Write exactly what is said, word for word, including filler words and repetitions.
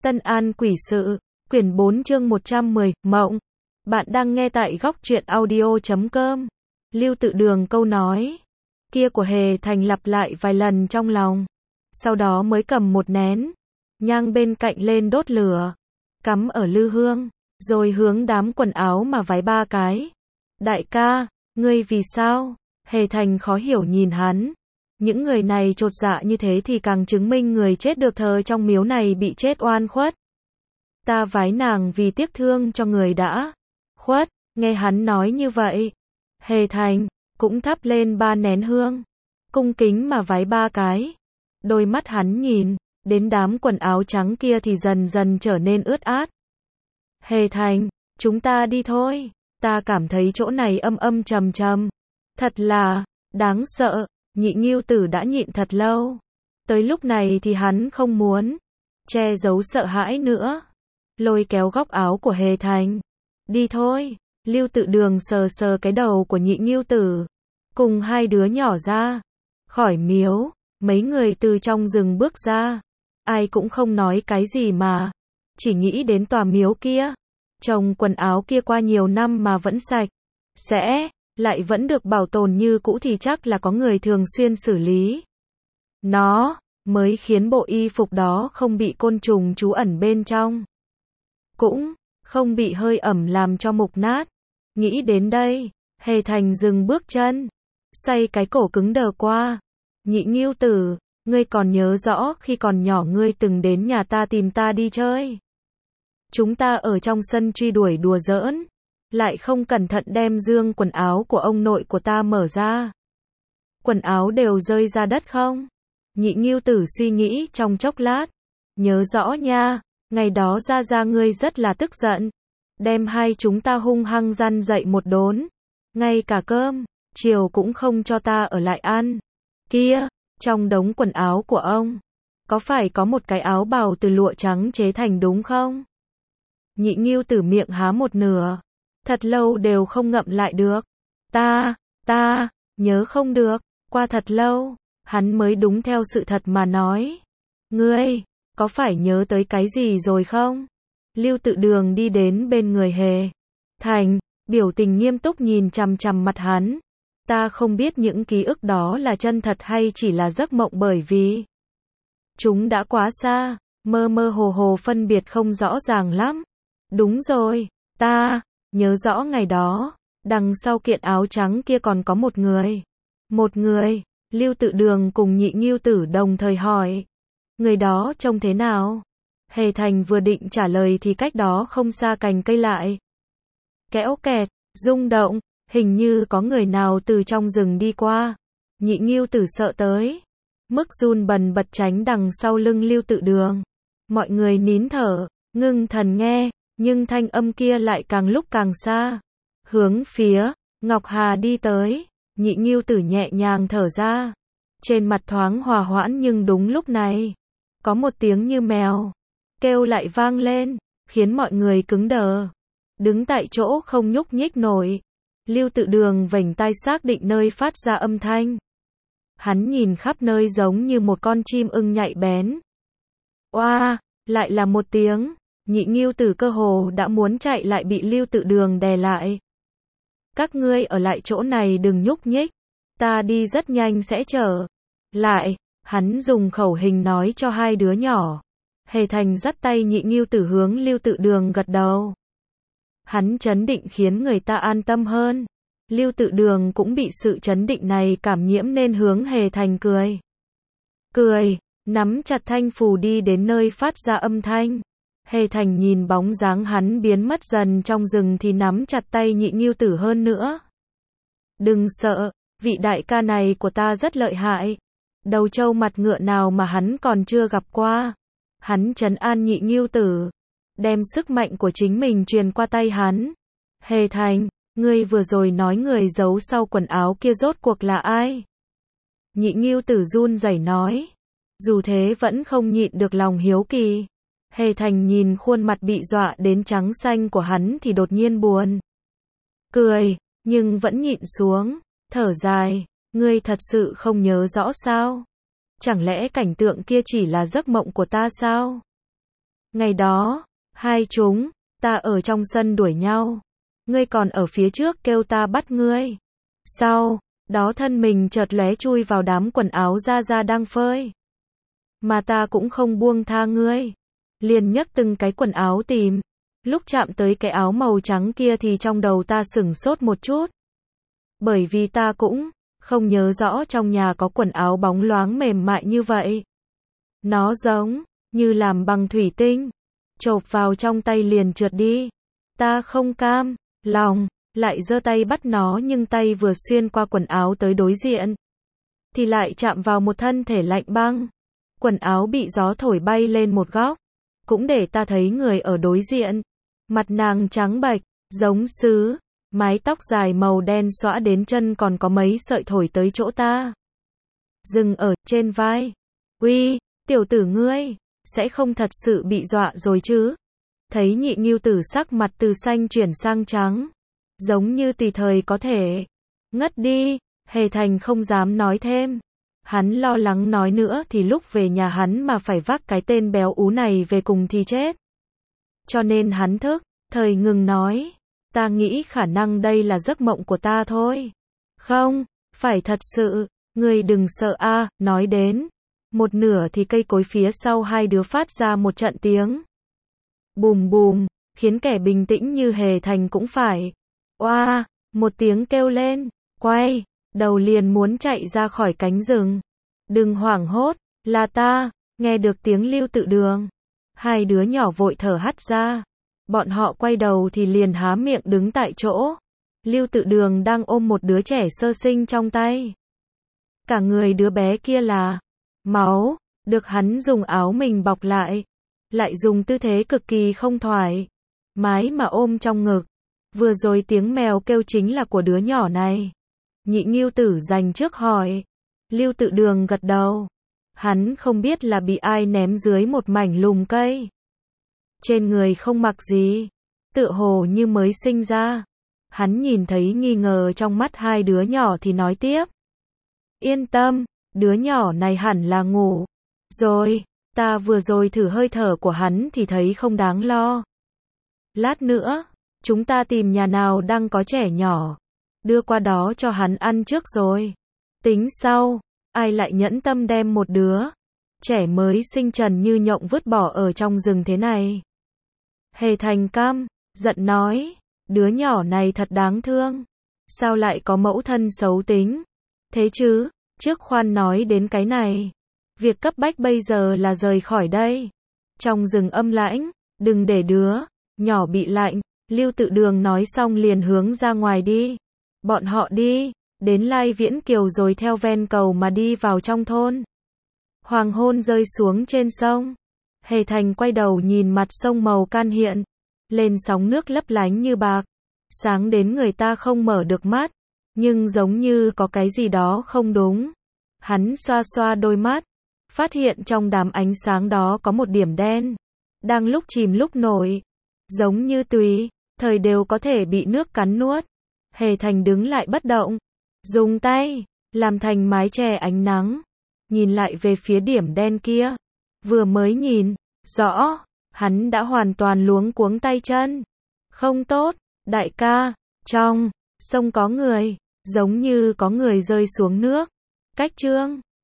Tân An Quỷ Sự, quyển bốn chương một trăm mười, Mộng. Bạn đang nghe tại góc truyện audio chấm com. Lưu Tự Đường câu nói kia của Hề Thành lặp lại vài lần trong lòng. Sau đó mới cầm một nén nhang bên cạnh lên đốt lửa, cắm ở lư hương, rồi hướng đám quần áo mà vái ba cái. Đại ca, ngươi vì sao? Hề Thành khó hiểu nhìn hắn. Những người này chột dạ như thế thì càng chứng minh người chết được thờ trong miếu này bị chết oan khuất. Ta vái nàng vì tiếc thương cho người đã khuất. Nghe hắn nói như vậy, Hề Thành cũng thắp lên ba nén hương, cung kính mà vái ba cái. Đôi mắt hắn nhìn đến đám quần áo trắng kia thì dần dần trở nên ướt át. Hề Thành, chúng ta đi thôi. Ta cảm thấy chỗ này âm âm trầm trầm, thật là đáng sợ. Nhị Ngưu Tử đã nhịn thật lâu. Tới lúc này thì hắn không muốn che giấu sợ hãi nữa. Lôi kéo góc áo của Hề Thành. Đi thôi. Lưu Tự Đường sờ sờ cái đầu của Nhị Ngưu Tử. Cùng hai đứa nhỏ ra khỏi miếu. Mấy người từ trong rừng bước ra. Ai cũng không nói cái gì mà chỉ nghĩ đến tòa miếu kia. Chồng quần áo kia qua nhiều năm mà vẫn sạch sẽ, lại vẫn được bảo tồn như cũ thì chắc là có người thường xuyên xử lý nó, mới khiến bộ y phục đó không bị côn trùng trú ẩn bên trong, cũng không bị hơi ẩm làm cho mục nát. Nghĩ đến đây, Hề Thành dừng bước chân, xoay cái cổ cứng đờ qua. Nhị Ngưu Tử, ngươi còn nhớ rõ khi còn nhỏ ngươi từng đến nhà ta tìm ta đi chơi. Chúng ta ở trong sân truy đuổi đùa giỡn, lại không cẩn thận đem dương quần áo của ông nội của ta mở ra. Quần áo đều rơi ra đất không? Nhị Ngưu Tử suy nghĩ trong chốc lát. Nhớ rõ nha, ngày đó ra ra ngươi rất là tức giận. Đem hai chúng ta hung hăng răn dậy một đốn. Ngay cả cơm chiều cũng không cho ta ở lại ăn. Kia, trong đống quần áo của ông, có phải có một cái áo bào từ lụa trắng chế thành đúng không? Nhị Ngưu Tử miệng há một nửa, thật lâu đều không ngậm lại được. Ta, ta, nhớ không được. Qua thật lâu, hắn mới đúng theo sự thật mà nói. Ngươi, có phải nhớ tới cái gì rồi không? Lưu Tự Đường đi đến bên người Hề Thành, biểu tình nghiêm túc nhìn chằm chằm mặt hắn. Ta không biết những ký ức đó là chân thật hay chỉ là giấc mộng bởi vì chúng đã quá xa, mơ mơ hồ hồ phân biệt không rõ ràng lắm. Đúng rồi, ta nhớ rõ ngày đó, đằng sau kiện áo trắng kia còn có một người. Một người, Lưu Tự Đường cùng Nhị Ngưu Tử đồng thời hỏi. Người đó trông thế nào? Hề Thành vừa định trả lời thì cách đó không xa cành cây lại kéo kẹt, rung động, hình như có người nào từ trong rừng đi qua. Nhị Ngưu Tử sợ tới mức run bần bật tránh đằng sau lưng Lưu Tự Đường. Mọi người nín thở, ngưng thần nghe, nhưng thanh âm kia lại càng lúc càng xa, hướng phía Ngọc Hà đi tới. Nhị Ngưu Tử nhẹ nhàng thở ra, trên mặt thoáng hòa hoãn, nhưng đúng lúc này, có một tiếng như mèo kêu lại vang lên, khiến mọi người cứng đờ, đứng tại chỗ không nhúc nhích nổi. Lưu Tự Đường vểnh tai xác định nơi phát ra âm thanh. Hắn nhìn khắp nơi giống như một con chim ưng nhạy bén. Oa, lại là một tiếng. Nhị Ngưu Tử cơ hồ đã muốn chạy lại bị Lưu Tự Đường đè lại. Các ngươi ở lại chỗ này đừng nhúc nhích. Ta đi rất nhanh sẽ trở lại. Hắn dùng khẩu hình nói cho hai đứa nhỏ. Hề Thành dắt tay Nhị Ngưu Tử hướng Lưu Tự Đường gật đầu. Hắn trấn định khiến người ta an tâm hơn. Lưu Tự Đường cũng bị sự trấn định này cảm nhiễm nên hướng Hề Thành cười. Cười, nắm chặt thanh phù đi đến nơi phát ra âm thanh. Hề Thành nhìn bóng dáng hắn biến mất dần trong rừng thì nắm chặt tay Nhị Ngưu Tử hơn nữa. Đừng sợ, vị đại ca này của ta rất lợi hại. Đầu trâu mặt ngựa nào mà hắn còn chưa gặp qua. Hắn trấn an Nhị Ngưu Tử, đem sức mạnh của chính mình truyền qua tay hắn. Hề Thành, ngươi vừa rồi nói người giấu sau quần áo kia rốt cuộc là ai? Nhị Ngưu Tử run rẩy nói. Dù thế vẫn không nhịn được lòng hiếu kỳ. Hề Thành nhìn khuôn mặt bị dọa đến trắng xanh của hắn thì đột nhiên buồn cười, nhưng vẫn nhịn xuống, thở dài. Ngươi thật sự không nhớ rõ sao? Chẳng lẽ cảnh tượng kia chỉ là giấc mộng của ta sao? Ngày đó, hai chúng, ta ở trong sân đuổi nhau. Ngươi còn ở phía trước kêu ta bắt ngươi. Sau đó thân mình chợt lóe chui vào đám quần áo Gia Gia đang phơi. Mà ta cũng không buông tha ngươi. Liền nhấc từng cái quần áo tìm. Lúc chạm tới cái áo màu trắng kia thì trong đầu ta sửng sốt một chút. Bởi vì ta cũng không nhớ rõ trong nhà có quần áo bóng loáng mềm mại như vậy. Nó giống như làm bằng thủy tinh. Chộp vào trong tay liền trượt đi. Ta không cam lòng, lại giơ tay bắt nó nhưng tay vừa xuyên qua quần áo tới đối diện. Thì lại chạm vào một thân thể lạnh băng. Quần áo bị gió thổi bay lên một góc. Cũng để ta thấy người ở đối diện. Mặt nàng trắng bệch, giống sứ. Mái tóc dài màu đen xõa đến chân còn có mấy sợi thổi tới chỗ ta. Dừng ở trên vai. Uy, tiểu tử ngươi, sẽ không thật sự bị dọa rồi chứ? Thấy Nhị Ngưu Tử sắc mặt từ xanh chuyển sang trắng. Giống như tùy thời có thể ngất đi. Hề Thành không dám nói thêm. Hắn lo lắng nói nữa thì lúc về nhà hắn mà phải vác cái tên béo ú này về cùng thì chết. Cho nên hắn thức thời ngừng nói. Ta nghĩ khả năng đây là giấc mộng của ta thôi. Không, phải thật sự. Ngươi đừng sợ a. Nói đến một nửa thì cây cối phía sau hai đứa phát ra một trận tiếng bùm bùm, khiến kẻ bình tĩnh như Hề Thành cũng phải oa, một tiếng kêu lên, quay đầu liền muốn chạy ra khỏi cánh rừng. Đừng hoảng hốt, là ta. Nghe được tiếng Lưu Tự Đường, hai đứa nhỏ vội thở hắt ra. Bọn họ quay đầu thì liền há miệng đứng tại chỗ. Lưu Tự Đường đang ôm một đứa trẻ sơ sinh trong tay. Cả người đứa bé kia là máu, được hắn dùng áo mình bọc lại. Lại dùng tư thế cực kỳ không thoải mái mà ôm trong ngực. Vừa rồi tiếng mèo kêu chính là của đứa nhỏ này. Nhị Ngưu Tử dành trước hỏi. Lưu Tự Đường gật đầu. Hắn không biết là bị ai ném dưới một mảnh lùm cây. Trên người không mặc gì, tựa hồ như mới sinh ra. Hắn nhìn thấy nghi ngờ trong mắt hai đứa nhỏ thì nói tiếp. Yên tâm, đứa nhỏ này hẳn là ngủ rồi. Ta vừa rồi thử hơi thở của hắn thì thấy không đáng lo. Lát nữa, chúng ta tìm nhà nào đang có trẻ nhỏ. Đưa qua đó cho hắn ăn trước rồi. Tính sau, ai lại nhẫn tâm đem một đứa trẻ mới sinh trần như nhộng vứt bỏ ở trong rừng thế này. Hề Thành căm giận nói. Đứa nhỏ này thật đáng thương. Sao lại có mẫu thân xấu tính thế chứ? Trước khoan nói đến cái này. Việc cấp bách bây giờ là rời khỏi đây. Trong rừng âm lãnh, đừng để đứa nhỏ bị lạnh. Lưu Tự Đường nói xong liền hướng ra ngoài đi. Bọn họ đi đến Lai Viễn Kiều rồi theo ven cầu mà đi vào trong thôn. Hoàng hôn rơi xuống trên sông. Hề Thành quay đầu nhìn mặt sông màu can hiện lên, sóng nước lấp lánh như bạc, sáng đến người ta không mở được mắt. Nhưng giống như có cái gì đó không đúng. Hắn xoa xoa đôi mắt, phát hiện trong đám ánh sáng đó có một điểm đen, đang lúc chìm lúc nổi, giống như tùy thời đều có thể bị nước cắn nuốt. Hề Thành đứng lại bất động, dùng tay làm thành mái che ánh nắng, nhìn lại về phía điểm đen kia. Vừa mới nhìn rõ, hắn đã hoàn toàn luống cuống tay chân. Không tốt, đại ca, trong sông có người, giống như có người rơi xuống nước. Cách Trương